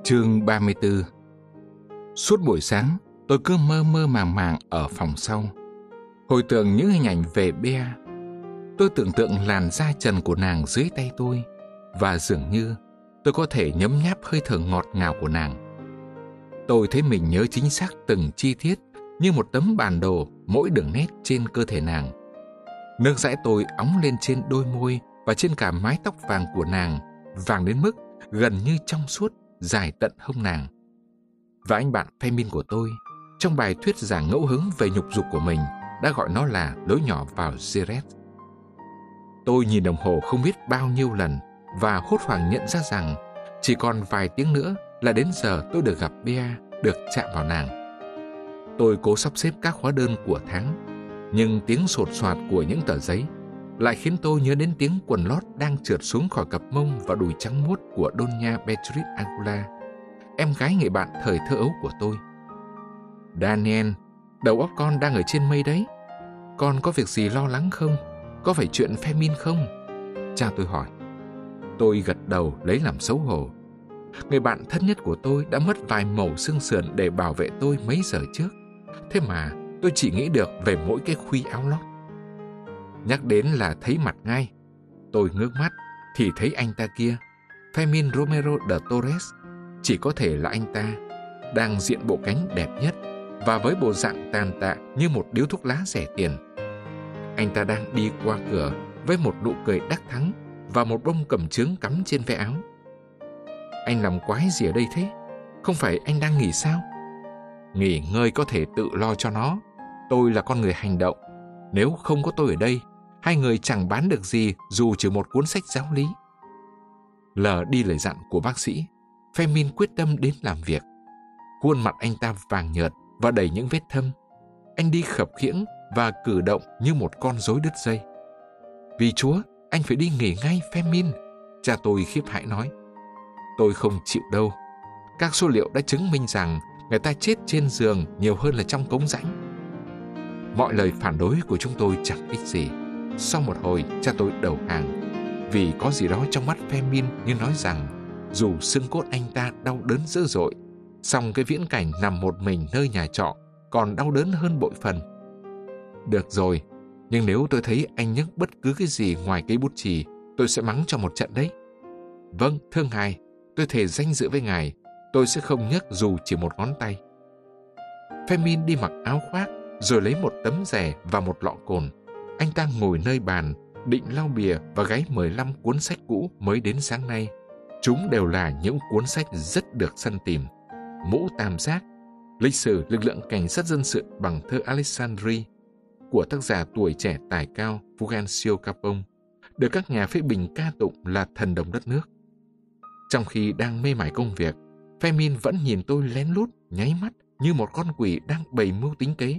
Chương 34. Suốt buổi sáng, tôi cứ mơ mơ màng màng ở phòng sau. Hồi tưởng những hình ảnh về Bea. Tôi tưởng tượng làn da trần của nàng dưới tay tôi, và dường như tôi có thể nhấm nháp hơi thở ngọt ngào của nàng. Tôi thấy mình nhớ chính xác từng chi tiết như một tấm bản đồ mỗi đường nét trên cơ thể nàng. Nước dãi tôi óng lên trên đôi môi và trên cả mái tóc vàng của nàng, vàng đến mức gần như trong suốt, dài tận hông nàng. Và anh bạn Femin của tôi, trong bài thuyết giảng ngẫu hứng về nhục dục của mình, đã gọi nó là lối nhỏ vào Xerez. Tôi nhìn đồng hồ không biết bao nhiêu lần và hốt hoảng nhận ra rằng chỉ còn vài tiếng nữa là đến giờ tôi được gặp Bea, được chạm vào nàng. Tôi cố sắp xếp các hóa đơn của tháng, nhưng tiếng sột soạt của những tờ giấy lại khiến tôi nhớ đến tiếng quần lót đang trượt xuống khỏi cặp mông và đùi trắng muốt của Doña Beatriz Aguilar, em gái người bạn thời thơ ấu của tôi. Daniel, đầu óc con đang ở trên mây đấy. Con có việc gì lo lắng không? Có phải chuyện Femin không? Cha tôi hỏi. Tôi gật đầu lấy làm xấu hổ. Người bạn thân nhất của tôi đã mất vài mẩu xương sườn để bảo vệ tôi mấy giờ trước. Thế mà tôi chỉ nghĩ được về mỗi cái khuy áo lót. Nhắc đến là thấy mặt ngay. Tôi ngước mắt thì thấy anh ta kia, Fermín Romero de Torres, chỉ có thể là anh ta, đang diện bộ cánh đẹp nhất và với bộ dạng tàn tạ như một điếu thuốc lá rẻ tiền. Anh ta đang đi qua cửa với một nụ cười đắc thắng và một bông cẩm chướng cắm trên ve áo. Anh làm quái gì ở đây thế? Không phải anh đang nghỉ sao? Nghỉ ngơi có thể tự lo cho nó. Tôi là con người hành động. Nếu không có tôi ở đây, hai người chẳng bán được gì dù chỉ một cuốn sách giáo lý. Lờ đi lời dặn của bác sĩ, Femin quyết tâm đến làm việc. Khuôn mặt anh ta vàng nhợt và đầy những vết thâm. Anh đi khập khiễng và cử động như một con rối đứt dây. Vì Chúa, anh phải đi nghỉ ngay, Femin, cha tôi khiếp hãi nói. Tôi không chịu đâu. Các số liệu đã chứng minh rằng người ta chết trên giường nhiều hơn là trong cống rãnh. Mọi lời phản đối của chúng tôi chẳng ích gì. Sau một hồi, cha tôi đầu hàng, vì có gì đó trong mắt Femin như nói rằng dù xương cốt anh ta đau đớn dữ dội, song cái viễn cảnh nằm một mình nơi nhà trọ còn đau đớn hơn bội phần. Được rồi, nhưng nếu tôi thấy anh nhấc bất cứ cái gì ngoài cây bút chì, tôi sẽ mắng cho một trận đấy. Vâng, thưa ngài, tôi thề danh dự với ngài, tôi sẽ không nhấc dù chỉ một ngón tay. Femin đi mặc áo khoác, rồi lấy một tấm rẻ và một lọ cồn. Anh ta ngồi nơi bàn, định lau bìa và gáy 15 cuốn sách cũ mới đến sáng nay. Chúng đều là những cuốn sách rất được săn tìm. Mũ tam giác, lịch sử lực lượng cảnh sát dân sự bằng thơ Alessandri của tác giả tuổi trẻ tài cao Fulgencio Capone, được các nhà phê bình ca tụng là thần đồng đất nước. Trong khi đang mê mải công việc, Femin vẫn nhìn tôi lén lút, nháy mắt như một con quỷ đang bày mưu tính kế.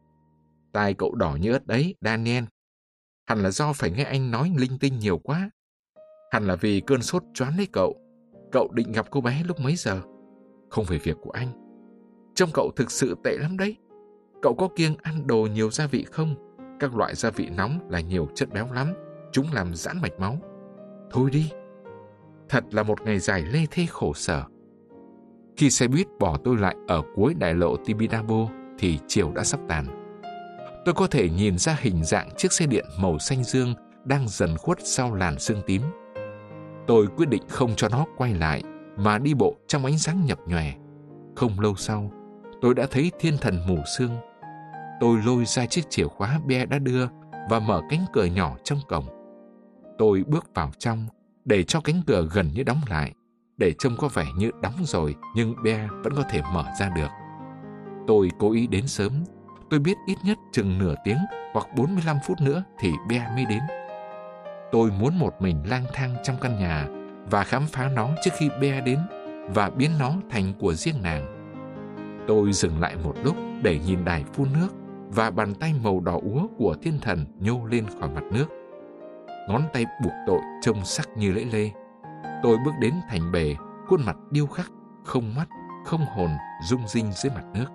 Tai cậu đỏ như ớt đấy, Daniel. Hẳn là do phải nghe anh nói linh tinh nhiều quá. Hẳn là vì cơn sốt choáng lấy cậu. Cậu định gặp cô bé lúc mấy giờ? Không phải việc của anh. Trông cậu thực sự tệ lắm đấy. Cậu có kiêng ăn đồ nhiều gia vị không? Các loại gia vị nóng là nhiều chất béo lắm. Chúng làm giãn mạch máu. Thôi đi. Thật là một ngày dài lê thê khổ sở. Khi xe buýt bỏ tôi lại ở cuối đại lộ Tibidabo thì chiều đã sắp tàn. Tôi có thể nhìn ra hình dạng chiếc xe điện màu xanh dương đang dần khuất sau làn sương tím. Tôi quyết định không cho nó quay lại mà đi bộ trong ánh sáng nhập nhòe. Không lâu sau, tôi đã thấy thiên thần mù sương. Tôi lôi ra chiếc chìa khóa Bea đã đưa và mở cánh cửa nhỏ trong cổng. Tôi bước vào trong để cho cánh cửa gần như đóng lại, để trông có vẻ như đóng rồi nhưng Bea vẫn có thể mở ra được. Tôi cố ý đến sớm. Tôi biết ít nhất chừng nửa tiếng hoặc 45 phút nữa thì Bea mới đến. Tôi muốn một mình lang thang trong căn nhà và khám phá nó trước khi Bea đến và biến nó thành của riêng nàng. Tôi dừng lại một lúc để nhìn đài phun nước và bàn tay màu đỏ úa của thiên thần nhô lên khỏi mặt nước. Ngón tay buộc tội trông sắc như lưỡi lê. Tôi bước đến thành bể, khuôn mặt điêu khắc, không mắt, không hồn, rung rinh dưới mặt nước.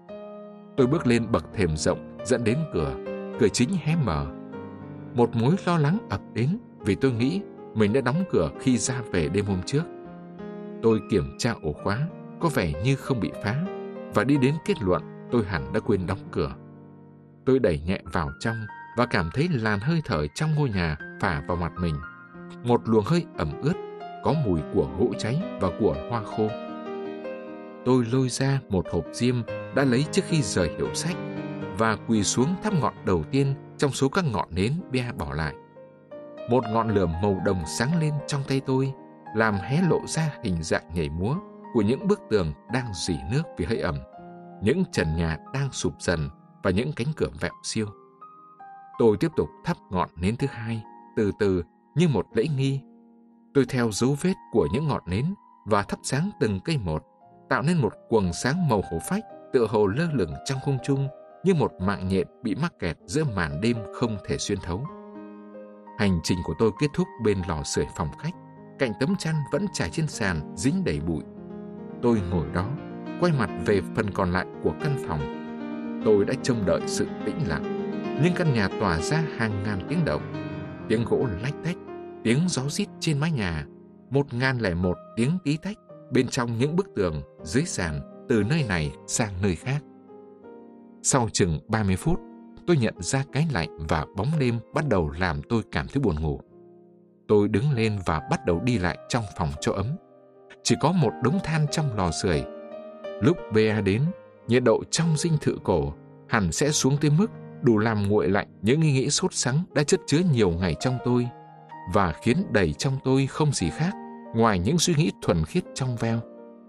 Tôi bước lên bậc thềm rộng dẫn đến cửa chính hé mở. Một mối lo lắng ập đến vì tôi nghĩ mình đã đóng cửa khi ra về đêm hôm trước. Tôi kiểm tra ổ khóa, có vẻ như không bị phá, và đi đến kết luận tôi hẳn đã quên đóng cửa. Tôi đẩy nhẹ vào trong và cảm thấy làn hơi thở trong ngôi nhà phả vào mặt mình. Một luồng hơi ẩm ướt, có mùi của gỗ cháy và của hoa khô. Tôi lôi ra một hộp diêm đã lấy trước khi rời hiệu sách và quỳ xuống thắp ngọn đầu tiên trong số các ngọn nến Bea bỏ lại. Một ngọn lửa màu đồng sáng lên trong tay tôi, làm hé lộ ra hình dạng nhảy múa của những bức tường đang rỉ nước vì hơi ẩm, những trần nhà đang sụp dần và những cánh cửa vẹo xiêu. Tôi tiếp tục thắp ngọn nến thứ hai, từ từ như một lễ nghi. Tôi theo dấu vết của những ngọn nến và thắp sáng từng cây một, tạo nên một quầng sáng màu hổ phách tựa hồ lơ lửng trong không trung như một mạng nhện bị mắc kẹt giữa màn đêm không thể xuyên thấu. Hành trình của tôi kết thúc bên lò sưởi phòng khách, cạnh tấm chăn vẫn trải trên sàn dính đầy bụi. Tôi ngồi đó, quay mặt về phần còn lại của căn phòng. Tôi đã trông đợi sự tĩnh lặng, nhưng căn nhà tỏa ra hàng ngàn tiếng động, tiếng gỗ lách tách, tiếng gió rít trên mái nhà, 1001 tiếng tí tách bên trong những bức tường, dưới sàn, từ nơi này sang nơi khác. Sau chừng 30 phút, tôi nhận ra cái lạnh và bóng đêm bắt đầu làm tôi cảm thấy buồn ngủ. Tôi đứng lên và bắt đầu đi lại trong phòng cho ấm. Chỉ có một đống than trong lò sưởi. Lúc Bea đến, nhiệt độ trong dinh thự cổ hẳn sẽ xuống tới mức đủ làm nguội lạnh những ý nghĩ sốt sắng đã chất chứa nhiều ngày trong tôi và khiến đầy trong tôi không gì khác ngoài những suy nghĩ thuần khiết trong veo.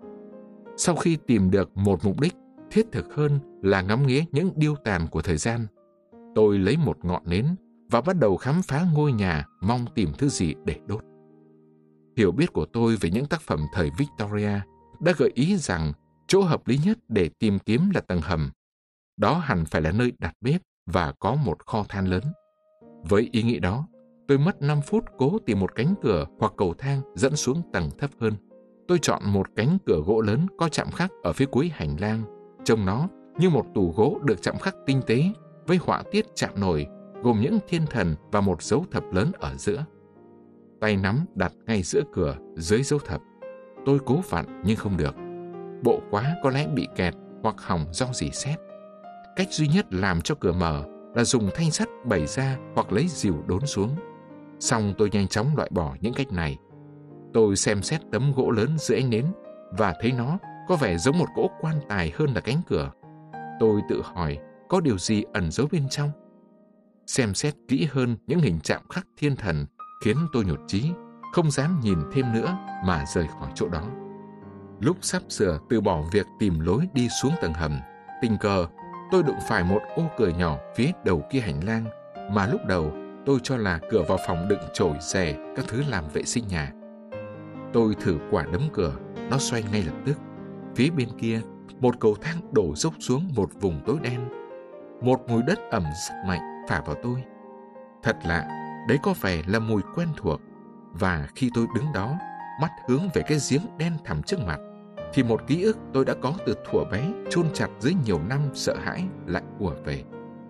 Sau khi tìm được một mục đích thiết thực hơn là ngắm nghía những điêu tàn của thời gian, tôi lấy một ngọn nến và bắt đầu khám phá ngôi nhà, mong tìm thứ gì để đốt. Hiểu biết của tôi về những tác phẩm thời Victoria đã gợi ý rằng chỗ hợp lý nhất để tìm kiếm là tầng hầm. Đó hẳn phải là nơi đặt bếp và có một kho than lớn. Với ý nghĩ đó, tôi mất 5 phút cố tìm một cánh cửa hoặc cầu thang dẫn xuống tầng thấp hơn. Tôi chọn một cánh cửa gỗ lớn có chạm khắc ở phía cuối hành lang. Trông nó như một tủ gỗ được chạm khắc tinh tế với họa tiết chạm nổi gồm những thiên thần và một dấu thập lớn ở giữa. Tay nắm đặt ngay giữa cửa dưới dấu thập. Tôi cố vặn nhưng không được. Bộ khóa có lẽ bị kẹt hoặc hỏng do rỉ sét. Cách duy nhất làm cho cửa mở là dùng thanh sắt bẩy ra hoặc lấy rìu đốn xuống. Xong tôi nhanh chóng loại bỏ những cách này. Tôi xem xét tấm gỗ lớn dưới ánh nến và thấy nó có vẻ giống một cỗ quan tài hơn là cánh cửa. Tôi tự hỏi có điều gì ẩn giấu bên trong. Xem xét kỹ hơn những hình chạm khắc thiên thần khiến tôi nhột chí, không dám nhìn thêm nữa mà rời khỏi chỗ đó. Lúc sắp sửa từ bỏ việc tìm lối đi xuống tầng hầm, tình cờ tôi đụng phải một ô cửa nhỏ phía đầu kia hành lang mà lúc đầu tôi cho là cửa vào phòng đựng chổi rẻ các thứ làm vệ sinh nhà. Tôi thử quả đấm cửa, nó xoay ngay lập tức. Phía bên kia, một cầu thang đổ dốc xuống một vùng tối đen. Một mùi đất ẩm rất mạnh phả vào tôi. Thật lạ, đấy có vẻ là mùi quen thuộc. Và khi tôi đứng đó, mắt hướng về cái giếng đen thẳm trước mặt, thì một ký ức tôi đã có từ thuở bé chôn chặt dưới nhiều năm sợ hãi lại ùa về.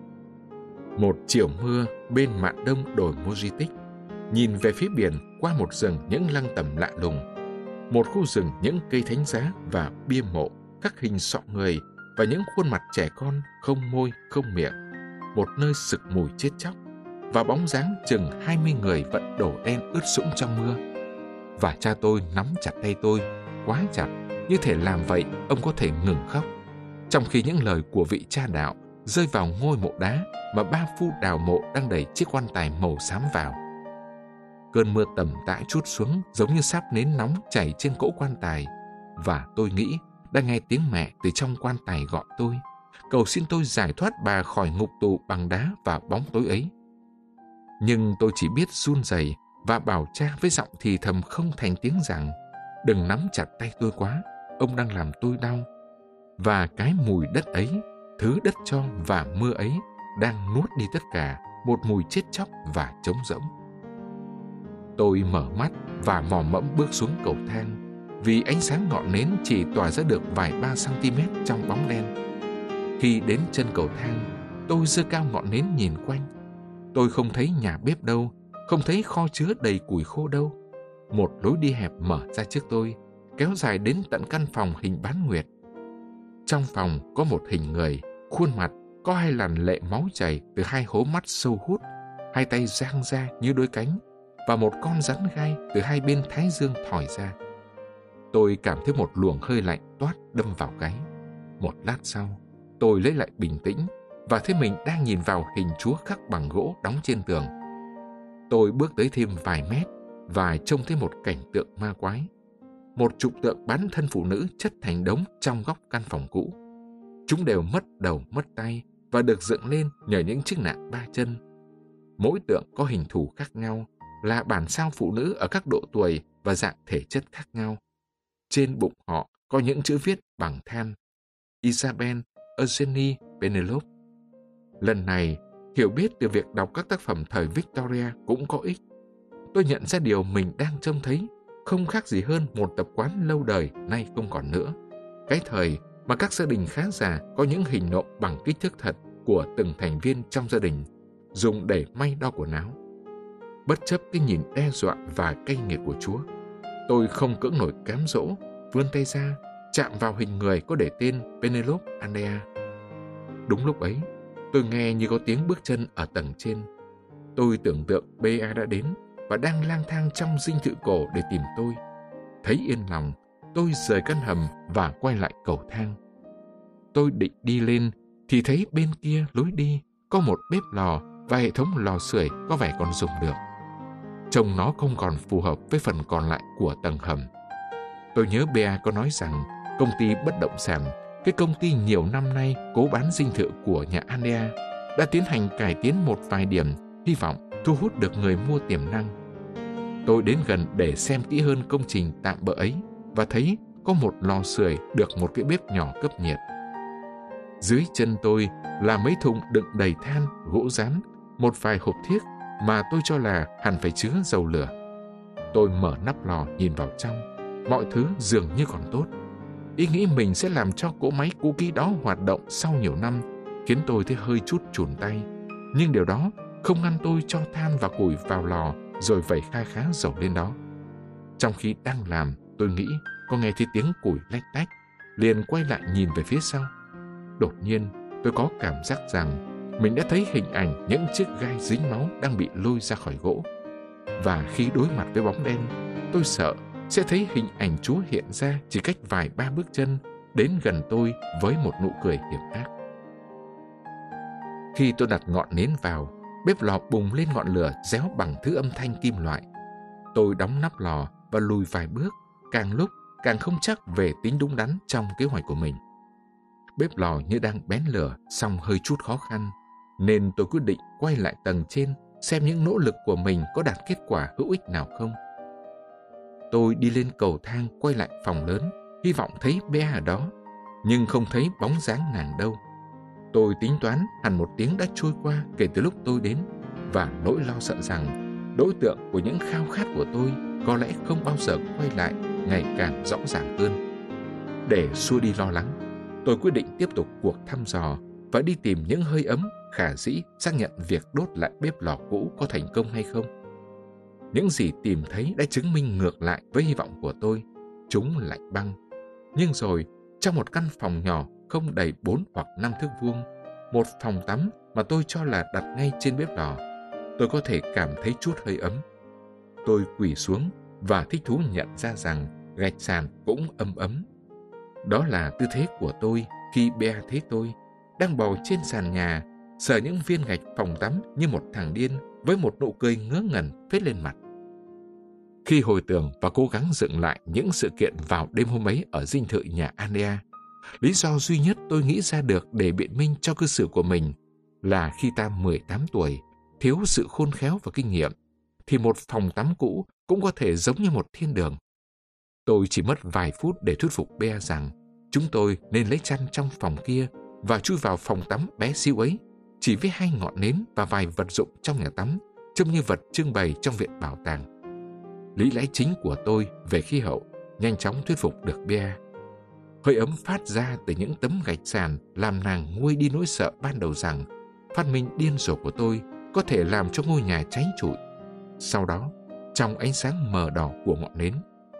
Một chiều mưa bên mạn đông đồi Mojitic, nhìn về phía biển qua một rừng những lăng tẩm lạ lùng, một khu rừng những cây thánh giá và bia mộ, các hình sọ người và những khuôn mặt trẻ con không môi không miệng, một nơi sực mùi chết chóc và bóng dáng chừng 20 người vẫn đổ đen ướt sũng trong mưa. Và cha tôi nắm chặt tay tôi quá chặt, như thể làm vậy ông có thể ngừng khóc, trong khi những lời của vị cha đạo rơi vào ngôi mộ đá mà ba phu đào mộ đang đẩy chiếc quan tài màu xám vào. Cơn mưa tầm tã trút xuống giống như sáp nến nóng chảy trên cỗ quan tài, và tôi nghĩ đã nghe tiếng mẹ từ trong quan tài gọi tôi, cầu xin tôi giải thoát bà khỏi ngục tù bằng đá và bóng tối ấy. Nhưng tôi chỉ biết run rẩy và bảo cha với giọng thì thầm không thành tiếng rằng: đừng nắm chặt tay tôi quá, ông đang làm tôi đau. Và cái mùi đất ấy, thứ đất cho và mưa ấy đang nuốt đi tất cả, một mùi chết chóc và trống rỗng. Tôi mở mắt và mò mẫm bước xuống cầu thang, vì ánh sáng ngọn nến chỉ tỏa ra được vài 3 cm trong bóng đen. Khi đến chân cầu thang, tôi giơ cao ngọn nến nhìn quanh. Tôi không thấy nhà bếp đâu, không thấy kho chứa đầy củi khô đâu. Một lối đi hẹp mở ra trước tôi, kéo dài đến tận căn phòng hình bán nguyệt. Trong phòng có một hình người, khuôn mặt có 2 làn lệ máu chảy từ 2 hố mắt sâu hút, 2 tay dang ra như đôi cánh và một con rắn gai từ 2 bên thái dương thỏi ra. Tôi cảm thấy một luồng hơi lạnh toát đâm vào gáy. Một lát sau, tôi lấy lại bình tĩnh và thấy mình đang nhìn vào hình Chúa khắc bằng gỗ đóng trên tường. Tôi bước tới thêm vài mét và trông thấy một cảnh tượng ma quái. Một chục tượng bán thân phụ nữ chất thành đống trong góc căn phòng cũ. Chúng đều mất đầu mất tay và được dựng lên nhờ những chiếc nạng 3 chân. Mỗi tượng có hình thù khác nhau, là bản sao phụ nữ ở các độ tuổi và dạng thể chất khác nhau. Trên bụng họ có những chữ viết bằng than: Isabel, Eugenie, Penelope. Lần này, hiểu biết từ việc đọc các tác phẩm thời Victoria cũng có ích. Tôi nhận ra điều mình đang trông thấy không khác gì hơn một tập quán lâu đời nay không còn nữa. Cái thời mà các gia đình khá giả có những hình nộm bằng kích thước thật của từng thành viên trong gia đình, dùng để may đo quần áo. Bất chấp cái nhìn đe dọa và cay nghiệt của Chúa, tôi không cưỡng nổi cám dỗ, vươn tay ra, chạm vào hình người có để tên Penelope Andrea. Đúng lúc ấy, tôi nghe như có tiếng bước chân ở tầng trên. Tôi tưởng tượng Bea đã đến và đang lang thang trong dinh thự cổ để tìm tôi. Thấy yên lòng, tôi rời căn hầm và quay lại cầu thang. Tôi định đi lên thì thấy bên kia lối đi có một bếp lò và hệ thống lò sưởi có vẻ còn dùng được. Trông nó không còn phù hợp với phần còn lại của tầng hầm. Tôi nhớ Bea có nói rằng công ty bất động sản, cái công ty nhiều năm nay cố bán dinh thự của nhà Andrea, đã tiến hành cải tiến một vài điểm, hy vọng thu hút được người mua tiềm năng. Tôi đến gần để xem kỹ hơn công trình tạm bợ ấy và thấy có một lò sưởi được một cái bếp nhỏ cấp nhiệt. Dưới chân tôi là mấy thùng đựng đầy than, gỗ rán, một vài hộp thiếc mà tôi cho là hẳn phải chứa dầu lửa. Tôi mở nắp lò nhìn vào trong, mọi thứ dường như còn tốt. Ý nghĩ mình sẽ làm cho cỗ máy cũ kỹ đó hoạt động sau nhiều năm khiến tôi thấy hơi chút chùn tay. Nhưng điều đó không ngăn tôi cho than và củi vào lò rồi vẩy kha khá dầu lên đó. Trong khi đang làm, tôi nghĩ có nghe thấy tiếng củi lách tách, liền quay lại nhìn về phía sau. Đột nhiên, tôi có cảm giác rằng mình đã thấy hình ảnh những chiếc gai dính máu đang bị lôi ra khỏi gỗ. Và khi đối mặt với bóng đen, tôi sợ sẽ thấy hình ảnh Chúa hiện ra chỉ cách vài ba bước chân đến gần tôi với một nụ cười hiểm ác. Khi tôi đặt ngọn nến vào, bếp lò bùng lên ngọn lửa réo bằng thứ âm thanh kim loại. Tôi đóng nắp lò và lùi vài bước, càng lúc càng không chắc về tính đúng đắn trong kế hoạch của mình. Bếp lò như đang bén lửa, song hơi chút khó khăn, nên tôi quyết định quay lại tầng trên xem những nỗ lực của mình có đạt kết quả hữu ích nào không. Tôi đi lên cầu thang quay lại phòng lớn, hy vọng thấy Bea ở đó, nhưng không thấy bóng dáng nàng đâu. Tôi tính toán hẳn một tiếng đã trôi qua kể từ lúc tôi đến, và nỗi lo sợ rằng đối tượng của những khao khát của tôi có lẽ không bao giờ quay lại ngày càng rõ ràng hơn. Để xua đi lo lắng, tôi quyết định tiếp tục cuộc thăm dò và đi tìm những hơi ấm khả dĩ xác nhận việc đốt lại bếp lò cũ có thành công hay không. Những gì tìm thấy đã chứng minh ngược lại với hy vọng của tôi. Chúng lạnh băng. Nhưng rồi, trong một căn phòng nhỏ không đầy 4 hoặc 5 thước vuông, một phòng tắm mà tôi cho là đặt ngay trên bếp lò, tôi có thể cảm thấy chút hơi ấm. Tôi quỳ xuống và thích thú nhận ra rằng gạch sàn cũng ấm ấm. Đó là tư thế của tôi khi Bea thấy tôi đang bò trên sàn nhà, sờ những viên gạch phòng tắm như một thằng điên với một nụ cười ngớ ngẩn phết lên mặt. Khi hồi tưởng và cố gắng dựng lại những sự kiện vào đêm hôm ấy ở dinh thự nhà Andrea, lý do duy nhất tôi nghĩ ra được để biện minh cho cư xử của mình là khi ta 18 tuổi, thiếu sự khôn khéo và kinh nghiệm, thì một phòng tắm cũ cũng có thể giống như một thiên đường. Tôi chỉ mất vài phút để thuyết phục Bea rằng chúng tôi nên lấy chăn trong phòng kia và chui vào phòng tắm bé xíu ấy, chỉ với 2 ngọn nến và vài vật dụng trong nhà tắm, trông như vật trưng bày trong viện bảo tàng. Lý lẽ chính của tôi về khí hậu nhanh chóng thuyết phục được Bea. Hơi ấm phát ra từ những tấm gạch sàn làm nàng nguôi đi nỗi sợ ban đầu rằng phát minh điên rồ của tôi có thể làm cho ngôi nhà cháy trụi. Sau đó, trong ánh sáng mờ đỏ của ngọn nến,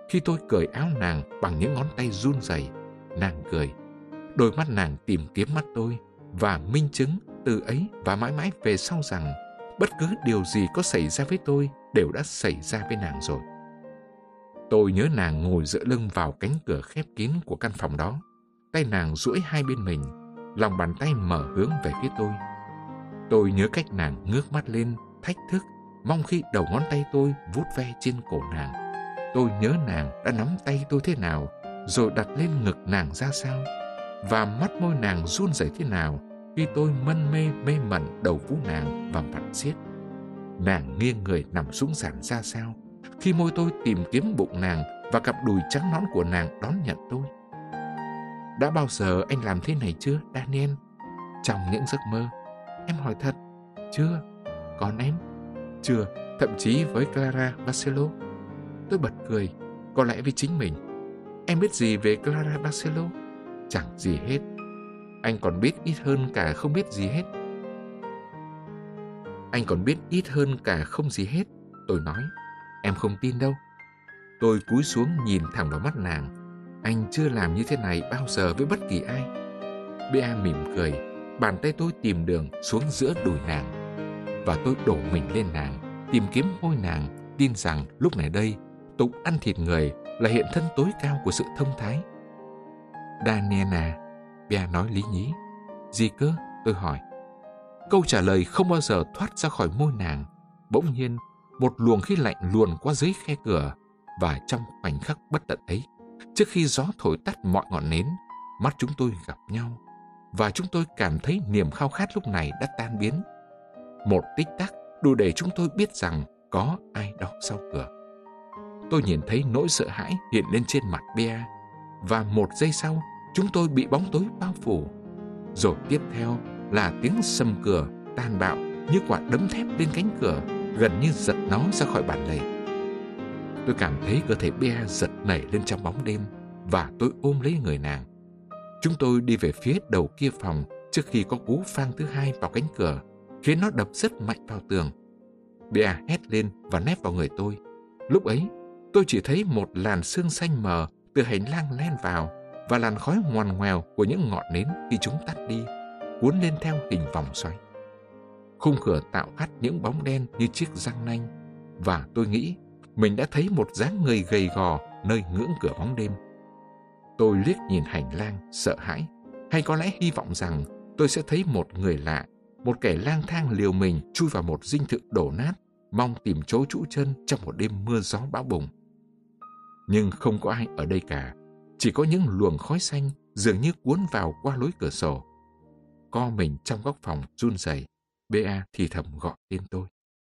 Khi tôi cởi áo nàng bằng những ngón tay run rẩy, nàng cười. Đôi mắt nàng tìm kiếm mắt tôi và minh chứng từ ấy và mãi mãi về sau rằng bất cứ điều gì có xảy ra với tôi đều đã xảy ra với nàng rồi. Tôi nhớ nàng ngồi dựa lưng vào cánh cửa khép kín của căn phòng đó. Tay nàng duỗi hai bên mình, lòng bàn tay mở hướng về phía tôi. Tôi nhớ cách nàng ngước mắt lên, thách thức, mong khi đầu ngón tay tôi vuốt ve trên cổ nàng. Tôi nhớ nàng đã nắm tay tôi thế nào, rồi đặt lên ngực nàng ra sao, và mắt môi nàng run rẩy thế nào khi tôi mân mê mê mẩn đầu vú nàng và vặn siết. Nàng nghiêng người nằm xuống sàn ra sao khi môi tôi tìm kiếm bụng nàng và cặp đùi trắng nõn của nàng đón nhận tôi. Đã bao giờ anh làm thế này chưa, Daniel? Trong những giấc mơ. Em hỏi thật. Chưa. Còn em? Chưa, thậm chí với Clara Barcelo. Tôi bật cười, có lẽ với chính mình. Em biết gì về Clara Barcelo? Chẳng gì hết. Anh còn biết ít hơn cả không biết gì hết. Anh còn biết ít hơn cả không gì hết, tôi nói. Em không tin đâu. Tôi cúi xuống nhìn thẳng vào mắt nàng. Anh chưa làm như thế này bao giờ với bất kỳ ai. Bea mỉm cười, bàn tay tôi tìm đường xuống giữa đùi nàng. Và tôi đổ mình lên nàng, tìm kiếm môi nàng, tin rằng lúc này đây, tục ăn thịt người là hiện thân tối cao của sự thông thái. Daniel à, Bea nói lý nhí. Gì cơ? Tôi hỏi. Câu trả lời không bao giờ thoát ra khỏi môi nàng. Bỗng nhiên, một luồng khí lạnh luồn qua dưới khe cửa, và trong khoảnh khắc bất tận ấy, trước khi gió thổi tắt mọi ngọn nến, mắt chúng tôi gặp nhau, và chúng tôi cảm thấy niềm khao khát lúc này đã tan biến. Một tích tắc đủ để chúng tôi biết rằng có ai đó sau cửa. Tôi nhìn thấy nỗi sợ hãi hiện lên trên mặt Bea, và một giây sau, chúng tôi bị bóng tối bao phủ. Rồi tiếp theo là tiếng sầm cửa tàn bạo như quả đấm thép lên cánh cửa, gần như giật nó ra khỏi bản lề. Tôi cảm thấy cơ thể Bea giật nảy lên trong bóng đêm, và tôi ôm lấy người nàng. Chúng tôi đi về phía đầu kia phòng trước khi có cú phang thứ hai vào cánh cửa, khiến nó đập rất mạnh vào tường. Bea hét lên và nép vào người tôi. Lúc ấy, tôi chỉ thấy một làn sương xanh mờ từ hành lang len vào, và làn khói ngoằn ngoèo của những ngọn nến khi chúng tắt đi, cuốn lên theo hình vòng xoáy. Khung cửa tạo hắt những bóng đen như chiếc răng nanh, và tôi nghĩ mình đã thấy một dáng người gầy gò nơi ngưỡng cửa bóng đêm. Tôi liếc nhìn hành lang, sợ hãi, hay có lẽ hy vọng rằng tôi sẽ thấy một người lạ, một kẻ lang thang liều mình chui vào một dinh thự đổ nát, mong tìm chỗ trú chân trong một đêm mưa gió bão bùng. Nhưng không có ai ở đây cả, chỉ có những luồng khói xanh dường như cuốn vào qua lối cửa sổ. Co mình trong góc phòng run rẩy, Bea thì thầm gọi tên tôi.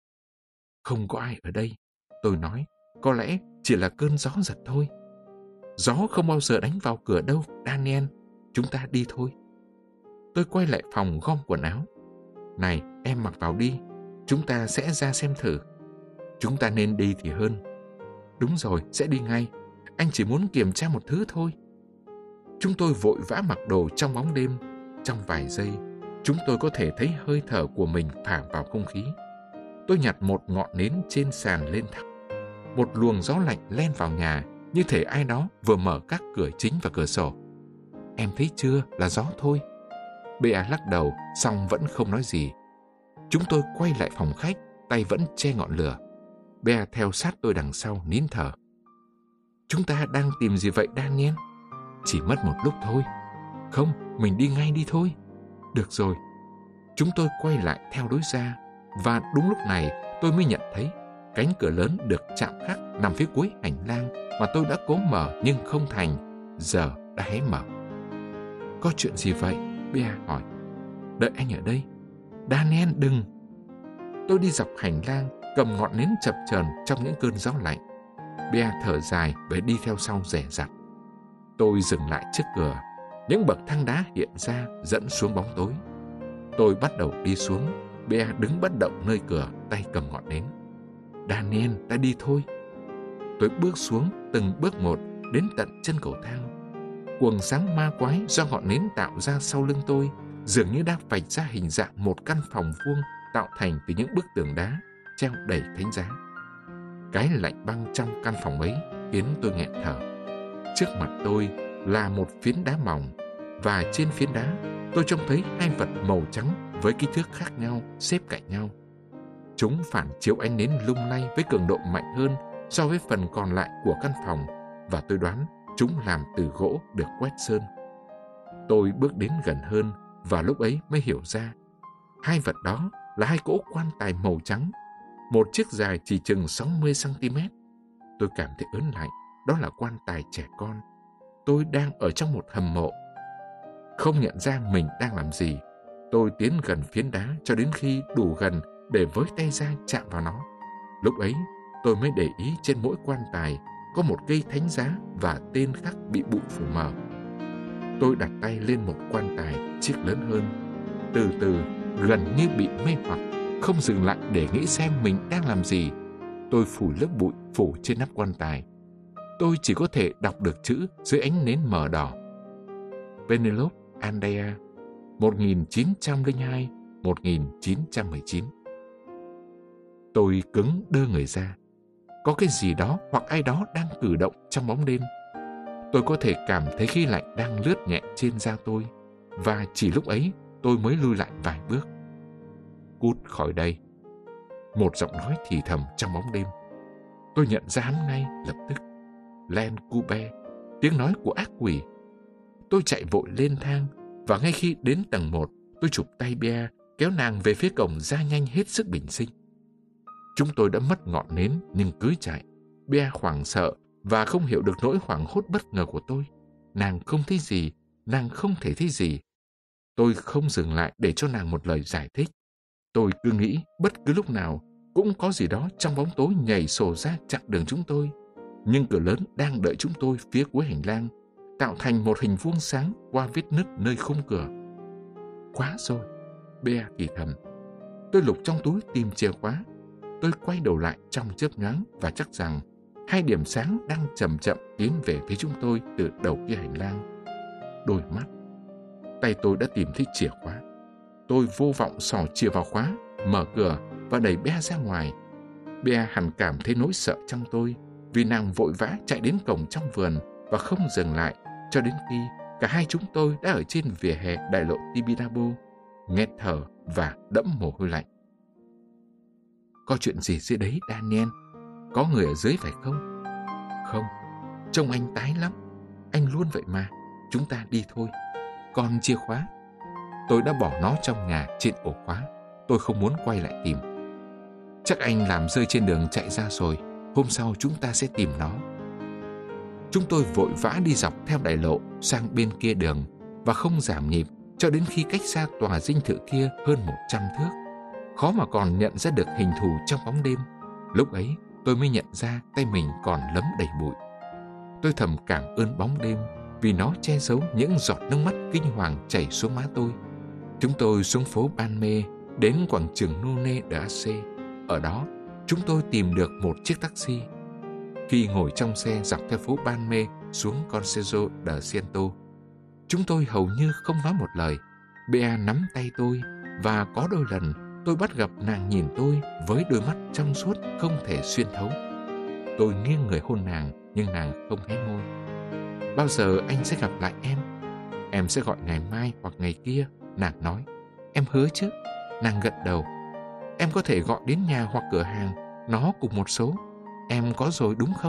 Không có ai ở đây, tôi nói, có lẽ chỉ là cơn gió giật thôi. Gió không bao giờ đánh vào cửa đâu, Daniel, chúng ta đi thôi. Tôi quay lại phòng gom quần áo. Này, em mặc vào đi, chúng ta sẽ ra xem thử. Chúng ta nên đi thì hơn. Đúng rồi, sẽ đi ngay. Anh chỉ muốn kiểm tra một thứ thôi. Chúng tôi vội vã mặc đồ trong bóng đêm. Trong vài giây, chúng tôi có thể thấy hơi thở của mình phả vào không khí. Tôi nhặt một ngọn nến trên sàn lên thẳng. Một luồng gió lạnh len vào nhà, như thể ai đó vừa mở các cửa chính và cửa sổ. Em thấy chưa, là gió thôi. Bea lắc đầu, song vẫn không nói gì. Chúng tôi quay lại phòng khách, tay vẫn che ngọn lửa. Bea theo sát tôi đằng sau, nín thở. Chúng ta đang tìm gì vậy, Daniel? Chỉ mất một lúc thôi. Không, mình đi ngay đi thôi. Được rồi. Chúng tôi quay lại theo lối ra, và đúng lúc này tôi mới nhận thấy cánh cửa lớn được chạm khắc nằm phía cuối hành lang mà tôi đã cố mở nhưng không thành, giờ đã hé mở. Có chuyện gì vậy? Bea hỏi. Đợi anh ở đây. Daniel, đừng. Tôi đi dọc hành lang, cầm ngọn nến chập chờn trong những cơn gió lạnh. Bea thở dài và đi theo sau dè dặt. Tôi dừng lại trước cửa. Những bậc thang đá hiện ra dẫn xuống bóng tối. Tôi bắt đầu đi xuống. Bea đứng bất động nơi cửa, tay cầm ngọn nến. Daniel, ta đi thôi. Tôi bước xuống từng bước một đến tận chân cầu thang. Quầng sáng ma quái do ngọn nến tạo ra sau lưng tôi dường như đang vạch ra hình dạng một căn phòng vuông tạo thành từ những bức tường đá treo đầy thánh giá. Cái lạnh băng trong căn phòng ấy khiến tôi nghẹn thở. Trước mặt tôi là một phiến đá mỏng, và trên phiến đá tôi trông thấy hai vật màu trắng với kích thước khác nhau xếp cạnh nhau. Chúng phản chiếu ánh nến lung lay với cường độ mạnh hơn so với phần còn lại của căn phòng, và tôi đoán chúng làm từ gỗ được quét sơn. Tôi bước đến gần hơn và lúc ấy mới hiểu ra. Hai vật đó là hai cỗ quan tài màu trắng, một chiếc dài chỉ chừng 60 cm. Tôi cảm thấy ớn lạnh, đó là quan tài trẻ con. Tôi đang ở trong một hầm mộ. Không nhận ra mình đang làm gì, tôi tiến gần phiến đá cho đến khi đủ gần để với tay ra chạm vào nó. Lúc ấy, tôi mới để ý trên mỗi quan tài có một cây thánh giá và tên khắc bị bụi phủ mờ. Tôi đặt tay lên một quan tài chiếc lớn hơn, từ từ, gần như bị mê hoặc, không dừng lại để nghĩ xem mình đang làm gì. Tôi phủi lớp bụi phủ trên nắp quan tài. Tôi chỉ có thể đọc được chữ dưới ánh nến mờ đỏ: Penelope Andrea, 1902-1919. Tôi cứng đơ người ra. Có cái gì đó hoặc ai đó đang cử động trong bóng đêm. Tôi có thể cảm thấy khí lạnh đang lướt nhẹ trên da tôi, và chỉ lúc ấy tôi mới lui lại vài bước. Cút khỏi đây. Một giọng nói thì thầm trong bóng đêm. Tôi nhận ra hắn ngay lập tức. Len Cube, tiếng nói của ác quỷ. Tôi chạy vội lên thang, và ngay khi đến tầng 1, tôi chụp tay Bea, kéo nàng về phía cổng ra nhanh hết sức bình sinh. Chúng tôi đã mất ngọn nến nhưng cứ chạy. Bea hoảng sợ và không hiểu được nỗi hoảng hốt bất ngờ của tôi. Nàng không thấy gì, nàng không thể thấy gì. Tôi không dừng lại để cho nàng một lời giải thích. Tôi cứ nghĩ bất cứ lúc nào cũng có gì đó trong bóng tối nhảy sổ ra chặn đường chúng tôi. Nhưng cửa lớn đang đợi chúng tôi phía cuối hành lang, tạo thành một hình vuông sáng qua vết nứt nơi khung cửa. Quá rồi, Bea thì thầm. Tôi lục trong túi tìm chìa khóa. Tôi quay đầu lại trong chớp nhoáng và chắc rằng hai điểm sáng đang chậm chậm tiến về phía chúng tôi từ đầu kia hành lang. Đôi mắt. Tay tôi đã tìm thấy chìa khóa. Tôi vô vọng xỏ chìa vào khóa, mở cửa và đẩy Bea ra ngoài. Bea hẳn cảm thấy nỗi sợ trong tôi, vì nàng vội vã chạy đến cổng trong vườn và không dừng lại cho đến khi cả hai chúng tôi đã ở trên vỉa hè đại lộ Tibidabo, nghẹt thở và đẫm mồ hôi lạnh. Có chuyện gì dưới đấy, Daniel? Có người ở dưới phải không? Không, trông anh tái lắm. Anh luôn vậy mà. Chúng ta đi thôi. Còn chìa khóa? Tôi đã bỏ nó trong nhà trên ổ khóa. Tôi không muốn quay lại tìm. Chắc anh làm rơi trên đường chạy ra rồi. Hôm sau chúng ta sẽ tìm nó. Chúng tôi vội vã đi dọc theo đại lộ sang bên kia đường và không giảm nhịp cho đến khi cách xa tòa dinh thự kia hơn 100 thước. Khó mà còn nhận ra được hình thù trong bóng đêm. Lúc ấy tôi mới nhận ra tay mình còn lấm đầy bụi. Tôi thầm cảm ơn bóng đêm vì nó che giấu những giọt nước mắt kinh hoàng chảy xuống má tôi. Chúng tôi xuống phố Banme đến quảng trường Nune de Ace. Ở đó chúng tôi tìm được một chiếc taxi. Khi ngồi trong xe dọc theo phố Banme xuống Concejo de Ciento, chúng tôi hầu như không nói một lời. Bea nắm tay tôi và có đôi lần tôi bắt gặp nàng nhìn tôi với đôi mắt trong suốt không thể xuyên thấu. Tôi nghiêng người hôn nàng nhưng nàng không hé môi. Bao giờ anh sẽ gặp lại em? Em sẽ gọi ngày mai hoặc ngày kia, nàng nói. Em hứa chứ? Nàng gật đầu. Em có thể gọi đến nhà hoặc cửa hàng, nó cùng một số. Em có rồi đúng không?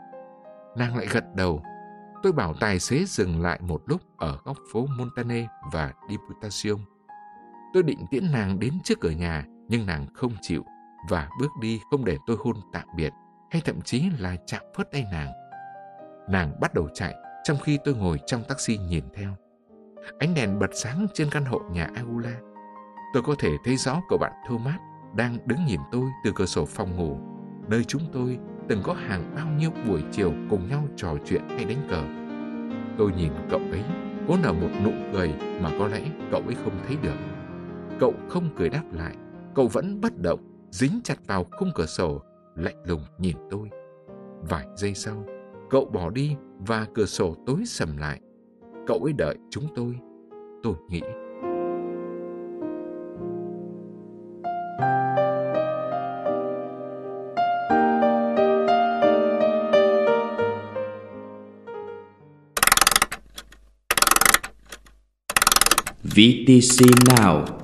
Nàng lại gật đầu. Tôi bảo tài xế dừng lại một lúc ở góc phố Montane và Diputación. Tôi định tiễn nàng đến trước cửa nhà, nhưng nàng không chịu và bước đi không để tôi hôn tạm biệt hay thậm chí là chạm phớt tay nàng. Nàng bắt đầu chạy trong khi tôi ngồi trong taxi nhìn theo. Ánh đèn bật sáng trên căn hộ nhà Agula. Tôi có thể thấy rõ cậu bạn Thomas đang đứng nhìn tôi từ cửa sổ phòng ngủ, nơi chúng tôi từng có hàng bao nhiêu buổi chiều cùng nhau trò chuyện hay đánh cờ. Tôi nhìn cậu ấy cố nở một nụ cười mà có lẽ cậu ấy không thấy được. Cậu không cười đáp lại. Cậu vẫn bất động, dính chặt vào khung cửa sổ, lạnh lùng nhìn tôi. Vài giây sau, cậu bỏ đi và cửa sổ tối sầm lại. Cậu ấy đợi chúng tôi nghĩ. VTC Now.